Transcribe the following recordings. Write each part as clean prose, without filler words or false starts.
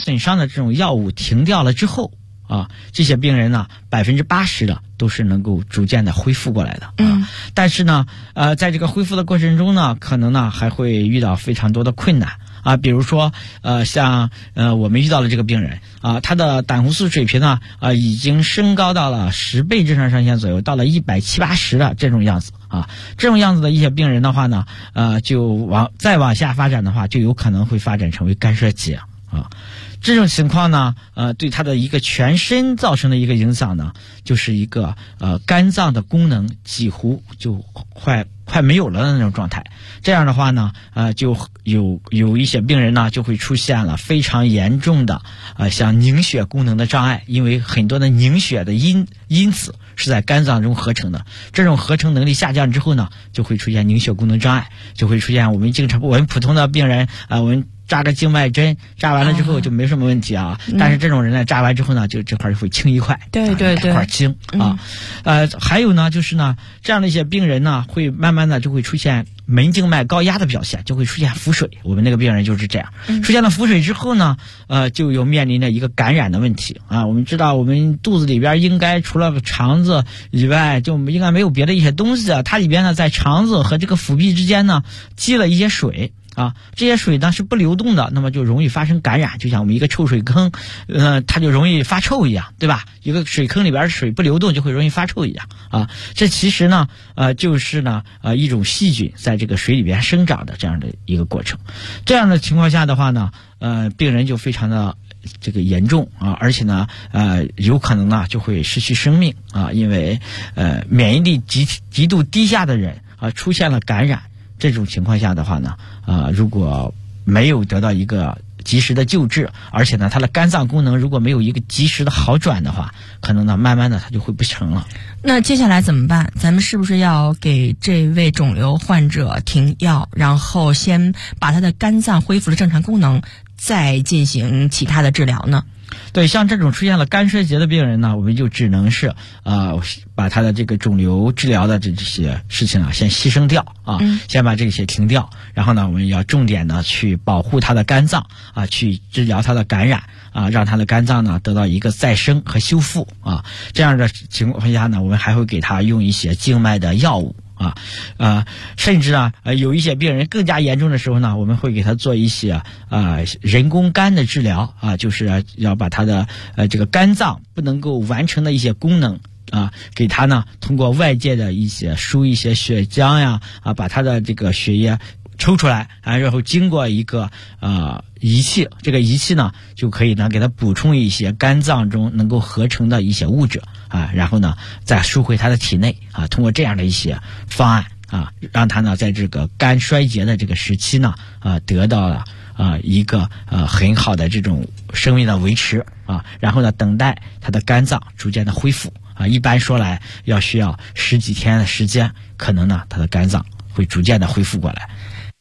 损伤的这种药物停掉了之后啊，这些病人呢80%的都是能够逐渐的恢复过来的啊。但是呢在这个恢复的过程中呢，可能呢还会遇到非常多的困难啊，比如说像我们遇到了这个病人啊，他的胆红素水平呢已经升高到了10倍正常上限左右，到了170-180的这种样子啊。这种样子的一些病人的话呢就再往下发展的话，就有可能会发展成为肝衰竭啊。这种情况呢对他的一个全身造成的一个影响呢，就是一个肝脏的功能几乎就快没有了的那种状态。这样的话呢就有一些病人呢就会出现了非常严重的像凝血功能的障碍，因为很多的凝血的因子是在肝脏中合成的，这种合成能力下降之后呢，就会出现凝血功能障碍，就会出现我们普通的病人我们扎个静脉针，扎完了之后就没什么问题啊。但是这种人呢，扎完之后呢，就这块就会青一块， 对， 这块青啊。还有呢，就是呢，这样的一些病人呢，会慢慢的就会出现门静脉高压的表现，就会出现腹水。我们那个病人就是这样，出现了腹水之后呢，就有面临着一个感染的问题啊。我们知道，我们肚子里边应该除了肠子以外，就应该没有别的一些东西啊。它里边呢，在肠子和这个腹壁之间呢，积了一些水。啊，这些水呢是不流动的，那么就容易发生感染，就像我们一个臭水坑，它就容易发臭一样，对吧？一个水坑里边水不流动就会容易发臭一样啊。这其实呢，就是呢，一种细菌在这个水里边生长的这样的一个过程。这样的情况下的话呢，病人就非常的这个严重啊，而且呢，有可能呢就会失去生命啊，因为免疫力极度低下的人啊，出现了感染。这种情况下的话呢，如果没有得到一个及时的救治，而且呢，他的肝脏功能如果没有一个及时的好转的话，可能呢，慢慢的他就会不成了。 那接下来怎么办？咱们是不是要给这位肿瘤患者停药，然后先把他的肝脏恢复了正常功能，再进行其他的治疗呢？ 对，像这种出现了肝衰竭的病人呢，我们就只能是把他的这个肿瘤治疗的这些事情先牺牲掉啊，先把这些停掉，然后呢，我们要重点的去保护他的肝脏啊，去治疗他的感染啊，让他的肝脏呢得到一个再生和修复啊。这样的情况下呢，我们还会给他用一些静脉的药物。甚至呢，有一些病人更加严重的时候呢，我们会给他做一些人工肝的治疗啊，就是要把他的这个肝脏不能够完成的一些功能啊，给他呢通过外界的一些输一些血浆呀把他的这个血液抽出来啊，然后经过一个仪器，这个仪器呢就可以呢给他补充一些肝脏中能够合成的一些物质啊，然后呢再输回他的体内啊，通过这样的一些方案啊，让他呢在这个肝衰竭的这个时期呢得到了一个很好的这种生命的维持啊，然后呢等待他的肝脏逐渐的恢复啊，一般说来需要10几天的时间，可能呢他的肝脏会逐渐的恢复过来。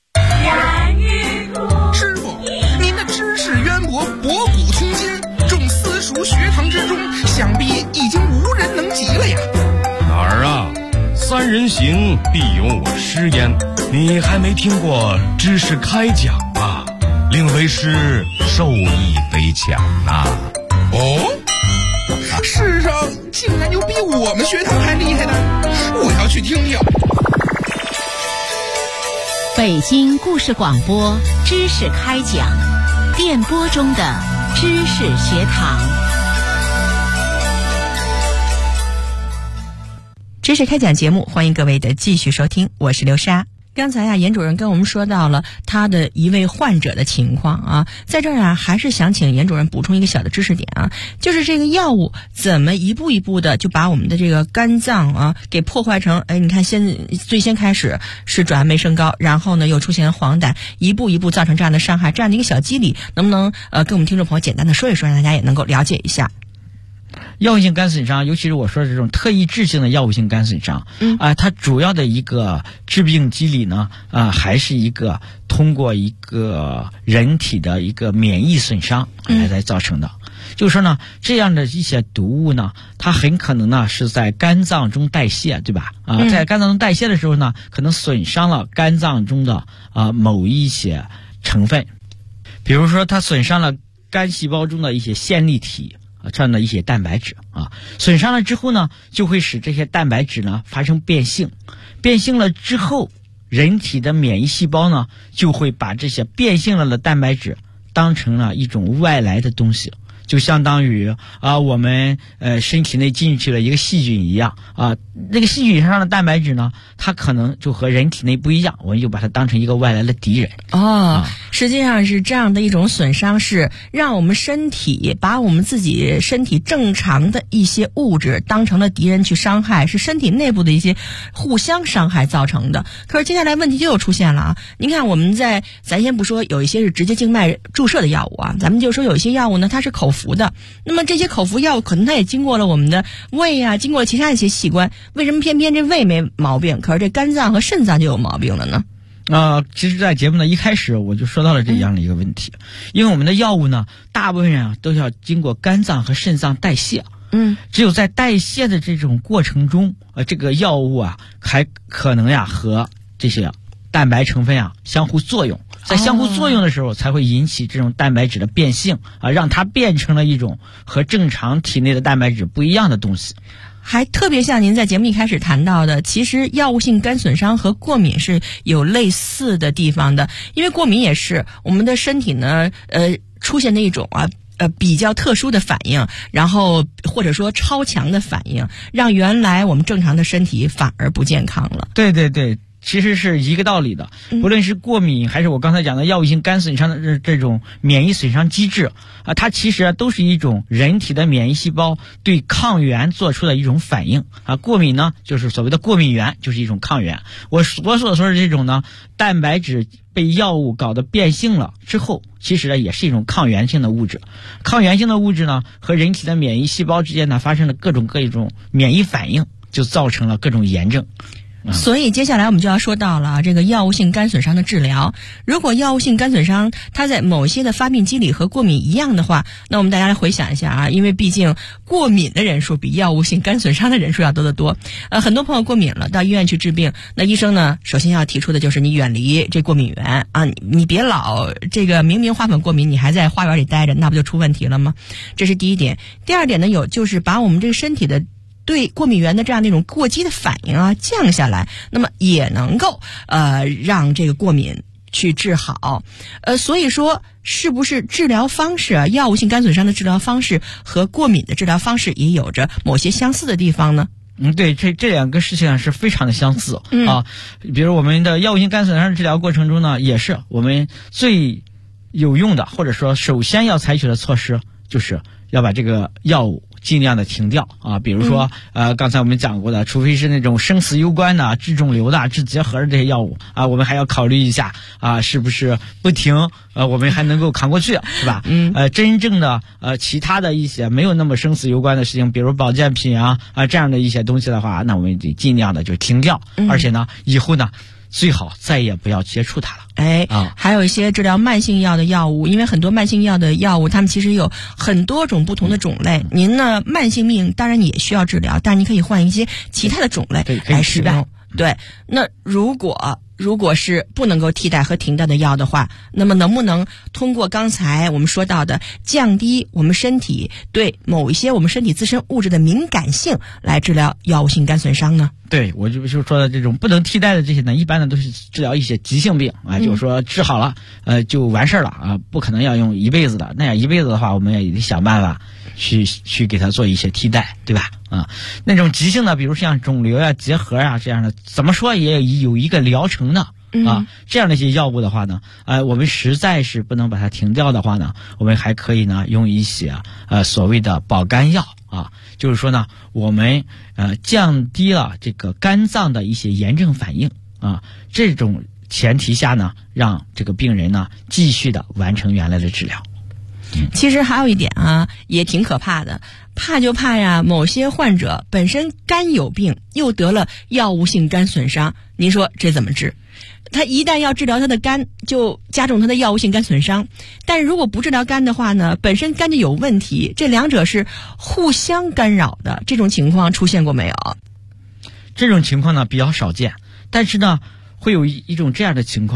师傅，您的知识渊博，博古通今，众私塾学堂之中，想必已经无人能及了呀。 哪儿啊？三人行必有我师焉，你还没听过知识开讲啊？令为师受益匪浅呐。 哦，世上竟然有比我们学堂还厉害的，我要去听听。 北京故事广播知识开讲，电波中的知识学堂。 知识开讲节目，欢迎各位的继续收听，我是刘莎。刚才严主任跟我们说到了他的一位患者的情况啊，在这儿还是想请严主任补充一个小的知识点啊，就是这个药物怎么一步一步的就把我们的这个肝脏给破坏成，你看最先开始是转氨酶升高，然后呢又出现黄疸，一步一步造成这样的伤害，这样的一个小机理，能不能跟我们听众朋友简单的说一说，让大家也能够了解一下？ 药物性肝损伤，尤其是我说的这种特异质性的药物性肝损伤，它主要的一个致病机理呢，还是一个通过一个人体的一个免疫损伤来造成的。就是说呢，这样的一些毒物呢，它很可能呢是在肝脏中代谢，对吧？在肝脏中代谢的时候呢，可能损伤了肝脏中的某一些成分，比如说它损伤了肝细胞中的一些线粒体这样的一些蛋白质啊，损伤了之后呢，就会使这些蛋白质呢发生变性，变性了之后，人体的免疫细胞呢就会把这些变性了的蛋白质当成了一种外来的东西，就相当于我们身体内进去了一个细菌一样啊，那个细菌上的蛋白质呢，它可能就和人体内不一样，我们就把它当成一个外来的敌人。 实际上是这样的一种损伤，是让我们身体把我们自己身体正常的一些物质当成了敌人去伤害，是身体内部的一些互相伤害造成的。可是接下来问题就又出现了啊！您看咱先不说有一些是直接静脉注射的药物啊，咱们就说有一些药物呢，它是口服的。那么这些口服药物可能它也经过了我们的胃啊，经过了其他一些器官，为什么偏偏这胃没毛病，可是这肝脏和肾脏就有毛病了呢？ 其实在节目的一开始我就说到了这样的一个问题，因为我们的药物呢，大部分人都要经过肝脏和肾脏代谢，只有在代谢的这种过程中，这个药物还可能和这些蛋白成分相互作用，在相互作用的时候才会引起这种蛋白质的变性让它变成了一种和正常体内的蛋白质不一样的东西。 还特别像您在节目一开始谈到的，其实药物性肝损伤和过敏是有类似的地方的，因为过敏也是我们的身体呢出现的一种比较特殊的反应，然后或者说超强的反应，让原来我们正常的身体反而不健康了。 对对对，其实是一个道理的，不论是过敏还是我刚才讲的药物性肝损伤的这种免疫损伤机制它其实都是一种人体的免疫细胞对抗原做出的一种反应过敏呢，就是所谓的过敏原，就是一种抗原。我所说的这种呢，蛋白质被药物搞得变性了之后，其实也是一种抗原性的物质。抗原性的物质呢，和人体的免疫细胞之间呢发生了各种免疫反应，就造成了各种炎症。 所以接下来我们就要说到了这个药物性肝损伤的治疗。如果药物性肝损伤它在某些的发病机理和过敏一样的话，那我们大家来回想一下因为毕竟过敏的人数比药物性肝损伤的人数要多得多。很多朋友过敏了到医院去治病，那医生呢首先要提出的就是你远离这过敏源你别老这个明明花粉过敏你还在花园里待着，那不就出问题了吗？这是第一点。第二点呢，就是把我们这个身体的对过敏源的这样的一种过激的反应降下来，那么也能够让这个过敏去治好。所以说是不是治疗方式药物性肝损伤的治疗方式和过敏的治疗方式也有着某些相似的地方呢？ 对，这两个事情是非常的相似比如我们的药物性肝损伤治疗过程中呢，也是我们最有用的，或者说首先要采取的措施，就是要把这个药物尽量的停掉比如说刚才我们讲过的，除非是那种生死攸关的、治肿瘤的、治结核的这些药物我们还要考虑一下是不是不停我们还能够扛过去，是吧？真正的其他的一些没有那么生死攸关的事情，比如保健品这样的一些东西的话，那我们得尽量的就停掉，而且呢以后呢最好再也不要接触它了。 还有一些治疗慢性药的药物，因为很多慢性药的药物它们其实有很多种不同的种类，您呢慢性病当然也需要治疗，但是你可以换一些其他的种类来使用。对，那如果是不能够替代和停掉的药的话，那么能不能通过刚才我们说到的降低我们身体对某一些我们身体自身物质的敏感性来治疗药物性肝损伤呢？ 对，我就说的这种不能替代的这些呢，一般的都是治疗一些急性病就是说治好了就完事儿了不可能要用一辈子的，那样一辈子的话，我们也得想办法去给它做一些替代，对吧？那种急性的，比如像肿瘤结核这样的，怎么说也有一个疗程的这样的一些药物的话呢我们实在是不能把它停掉的话呢，我们还可以呢用一些所谓的保肝药就是说呢我们降低了这个肝脏的一些炎症反应这种前提下呢，让这个病人呢继续的完成原来的治疗。 其实还有一点也挺可怕的，怕就怕某些患者本身肝有病，又得了药物性肝损伤，您说这怎么治？他一旦要治疗他的肝，就加重他的药物性肝损伤。但是如果不治疗肝的话呢，本身肝就有问题，这两者是互相干扰的，这种情况出现过没有？这种情况呢比较少见，但是呢会有一种这样的情况，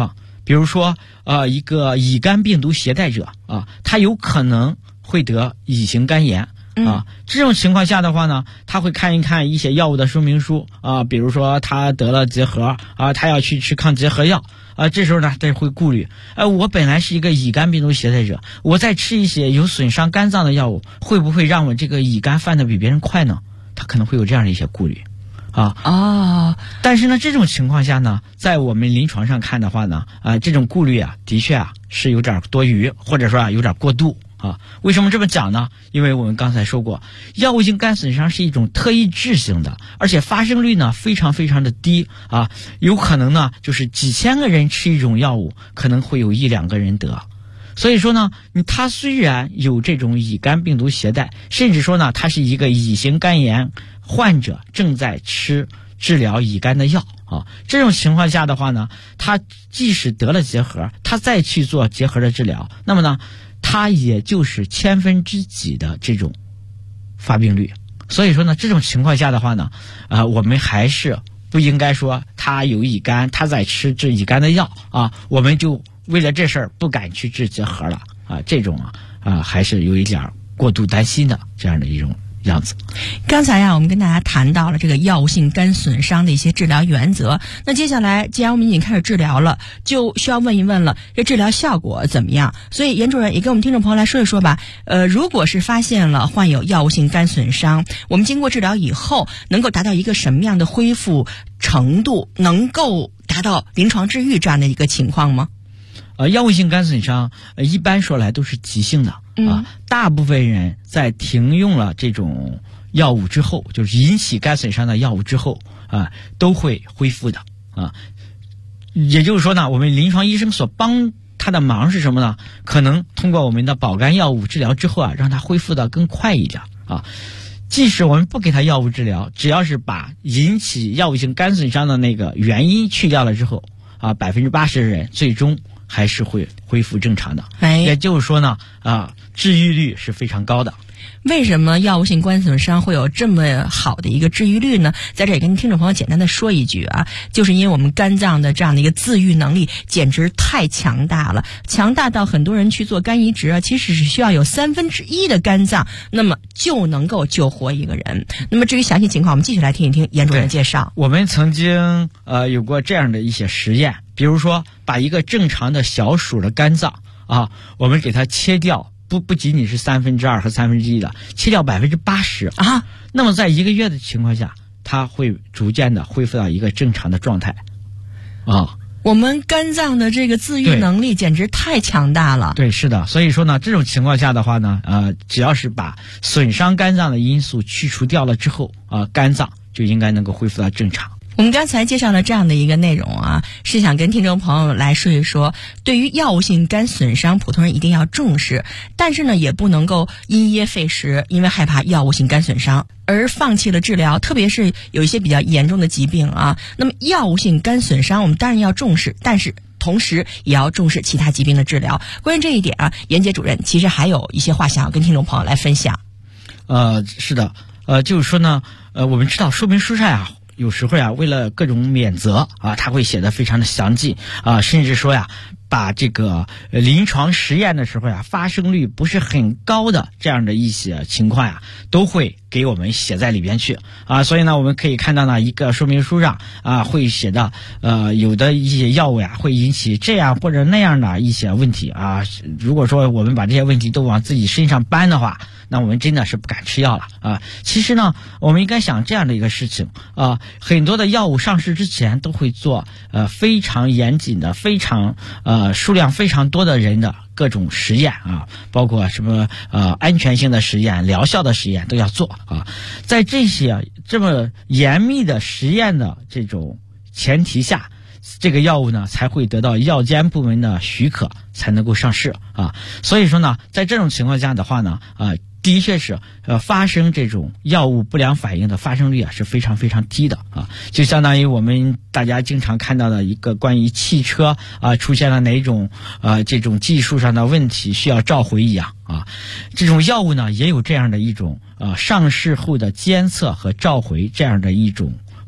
比如说一个乙肝病毒携带者啊，他有可能会得乙型肝炎。这种情况下的话呢，他会看一看一些药物的说明书啊，比如说他得了结核啊，他要去吃抗结核药啊，这时候呢，他会顾虑，我本来是一个乙肝病毒携带者，我再吃一些有损伤肝脏的药物，会不会让我这个乙肝犯得比别人快呢？他可能会有这样的一些顾虑。但是呢，这种情况下呢，在我们临床上看的话呢，这种顾虑啊，的确啊是有点多余，或者说有点过度。为什么这么讲呢？因为我们刚才说过，药物性肝损伤是一种特异质性的，而且发生率呢非常非常的低啊，有可能呢就是几千个人吃一种药物，可能会有1、2个人得。所以说呢，他虽然有这种乙肝病毒携带，甚至说呢他是一个乙型肝炎患者，正在吃治疗乙肝的药啊，这种情况下的话呢，他即使得了结核，他再去做结核的治疗，那么呢它也就是千分之几的这种发病率。所以说呢，这种情况下的话呢，我们还是不应该说他有乙肝，他在吃治乙肝的药啊，我们就为了这事儿不敢去治结核了啊，这种还是有一点过度担心的这样的一种样子。 刚才我们跟大家谈到了这个药物性肝损伤的一些治疗原则。那接下来，既然我们已经开始治疗了，就需要问一问了，这治疗效果怎么样？所以严主任也跟我们听众朋友来说一说吧。如果是发现了患有药物性肝损伤，我们经过治疗以后，能够达到一个什么样的恢复程度，能够达到临床治愈这样的一个情况吗？ 药物性肝损伤一般说来都是急性的大部分人在停用了这种药物之后，就是引起肝损伤的药物之后都会恢复的也就是说呢，我们临床医生所帮他的忙是什么呢？可能通过我们的保肝药物治疗之后让他恢复的更快一点即使我们不给他药物治疗，只要是把引起药物性肝损伤的那个原因去掉了之后80%的人最终还是会恢复正常的。也就是说呢治愈率是非常高的。 为什么药物性肝损伤会有这么好的一个治愈率呢？在这也跟听众朋友简单的说一句就是因为我们肝脏的这样的一个自愈能力简直太强大了，强大到很多人去做肝移植其实是需要有1/3的肝脏，那么就能够救活一个人。那么至于详细情况，我们继续来听一听严主任介绍。 我们曾经有过这样的一些实验，比如说把一个正常的小鼠的肝脏我们给它切掉，不仅仅是2/3和1/3的，切掉80%那么在1个月的情况下，它会逐渐的恢复到一个正常的状态我们肝脏的这个自愈能力简直太强大了。 对，是的。所以说呢，这种情况下的话呢只要是把损伤肝脏的因素去除掉了之后肝脏就应该能够恢复到正常。 我们刚才介绍了这样的一个内容是想跟听众朋友来说一说，对于药物性肝损伤，普通人一定要重视，但是呢，也不能够因噎废食，因为害怕药物性肝损伤而放弃了治疗，特别是有一些比较严重的疾病那么药物性肝损伤，我们当然要重视，但是同时也要重视其他疾病的治疗。关于这一点严杰主任其实还有一些话想要跟听众朋友来分享。 是的，就是说呢，我们知道说明书上有时候为了各种免责他会写得非常的详尽甚至说把这个临床实验的时候发生率不是很高的这样的一些情况都会给我们写在里边去所以呢，我们可以看到呢，一个说明书上会写的有的一些药物会引起这样或者那样的一些问题如果说我们把这些问题都往自己身上搬的话，那我们真的是不敢吃药了其实呢，我们应该想这样的一个事情很多的药物上市之前都会做非常严谨的非常数量非常多的人的各种实验包括什么安全性的实验、疗效的实验都要做在这些这么严密的实验的这种前提下，这个药物呢才会得到药监部门的许可，才能够上市所以说呢，在这种情况下的话呢的确是发生这种药物不良反应的发生率是非常非常低的就相当于我们大家经常看到的一个关于汽车出现了哪种这种技术上的问题需要召回一样这种药物呢也有这样的一种上市后的监测和召回这样的一种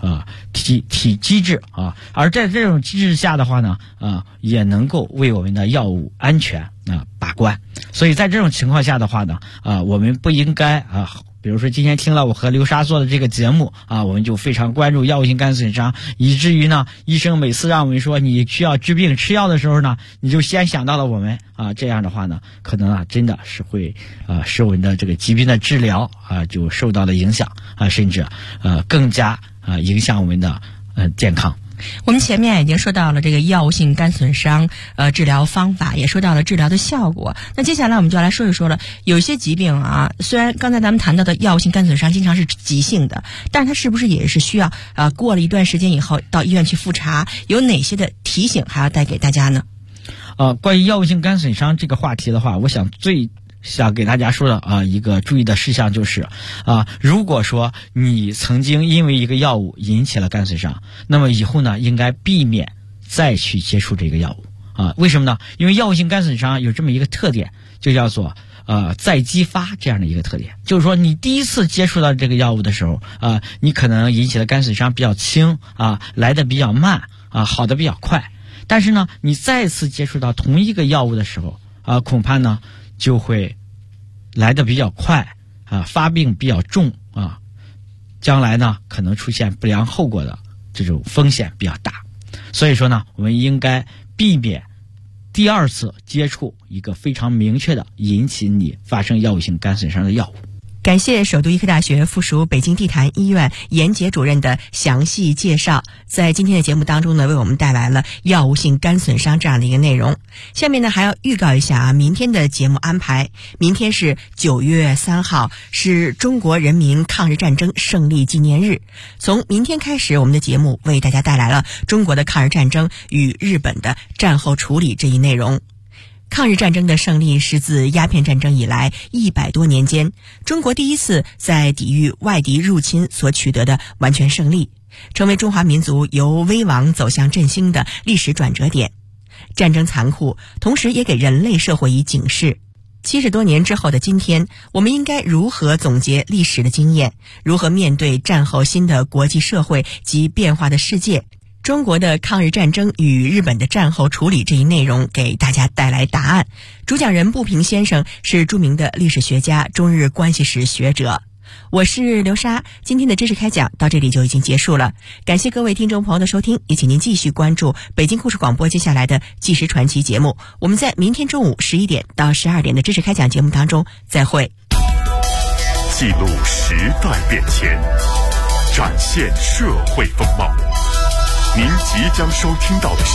体机制啊，而在这种机制下的话呢，也能够为我们的药物安全把关。所以在这种情况下的话呢，我们不应该比如说今天听了我和刘莎做的这个节目我们就非常关注药物性肝损伤，以至于呢，医生每次让我们说你需要治病吃药的时候呢，你就先想到了我们这样的话呢，可能真的是会使我们的这个疾病的治疗就受到了影响甚至更加影响我们的健康。 我们前面已经说到了这个药物性肝损伤治疗方法，也说到了治疗的效果。那接下来我们就来说一说了，有一些疾病虽然刚才咱们谈到的药物性肝损伤经常是急性的，但是它是不是也是需要过了一段时间以后到医院去复查？有哪些的提醒还要带给大家呢？ 关于药物性肝损伤这个话题的话，我想给大家说的一个注意的事项就是如果说你曾经因为一个药物引起了肝损伤，那么以后呢应该避免再去接触这个药物为什么呢？因为药物性肝损伤有这么一个特点，就叫做再激发这样的一个特点，就是说你第一次接触到这个药物的时候你可能引起的肝损伤比较轻来得比较慢好得比较快，但是呢你再次接触到同一个药物的时候恐怕呢就会来得比较快发病比较重将来呢可能出现不良后果的这种风险比较大。所以说呢，我们应该避免第二次接触一个非常明确的引起你发生药物性肝损伤的药物。 感谢首都医科大学附属北京地坛医院严杰主任的详细介绍，在今天的节目当中呢，为我们带来了药物性肝损伤这样的一个内容。下面呢还要预告一下明天的节目安排。明天是9月3号，是中国人民抗日战争胜利纪念日。从明天开始，我们的节目为大家带来了中国的抗日战争与日本的战后处理这一内容。抗日战争的胜利是自鸦片战争以来100多年间，中国第一次在抵御外敌入侵所取得的完全胜利，成为中华民族由危亡走向振兴的历史转折点。战争残酷，同时也给人类社会以警示。70多年之后的今天，我们应该如何总结历史的经验，如何面对战后新的国际社会及变化的世界？中国的抗日战争与日本的战后处理这一内容给大家带来答案。主讲人步平先生是著名的历史学家、中日关系史学者。我是刘莎，今天的知识开讲到这里就已经结束了。感谢各位听众朋友的收听，也请您继续关注北京故事广播接下来的纪实传奇节目。我们在明天中午11点到12点的知识开讲节目当中再会。 记录时代变迁，展现社会风貌。您即将收听到的是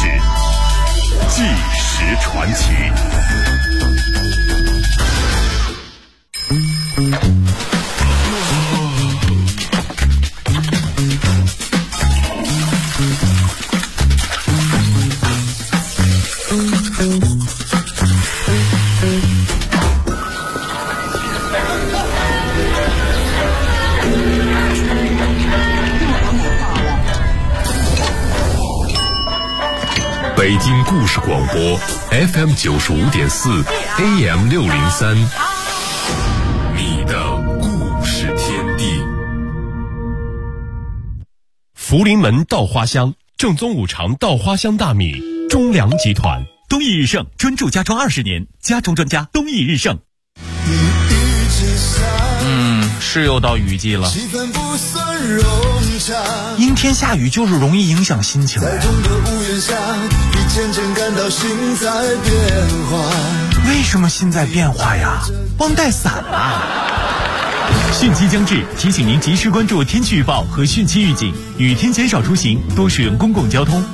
《纪实传奇》。北京故事广播 FM 95.4 AM 603，你的故事天地。福临门稻花香，正宗五常稻花香大米，中粮集团。 东益日盛专注家装20年，家装专家东益日盛。 是又到雨季了， 阴天下雨就是容易影响心情。为什么心在变化呀？忘带伞啊！汛期将至，提醒您及时关注天气预报和汛期预警，雨天减少出行，多使用公共交通。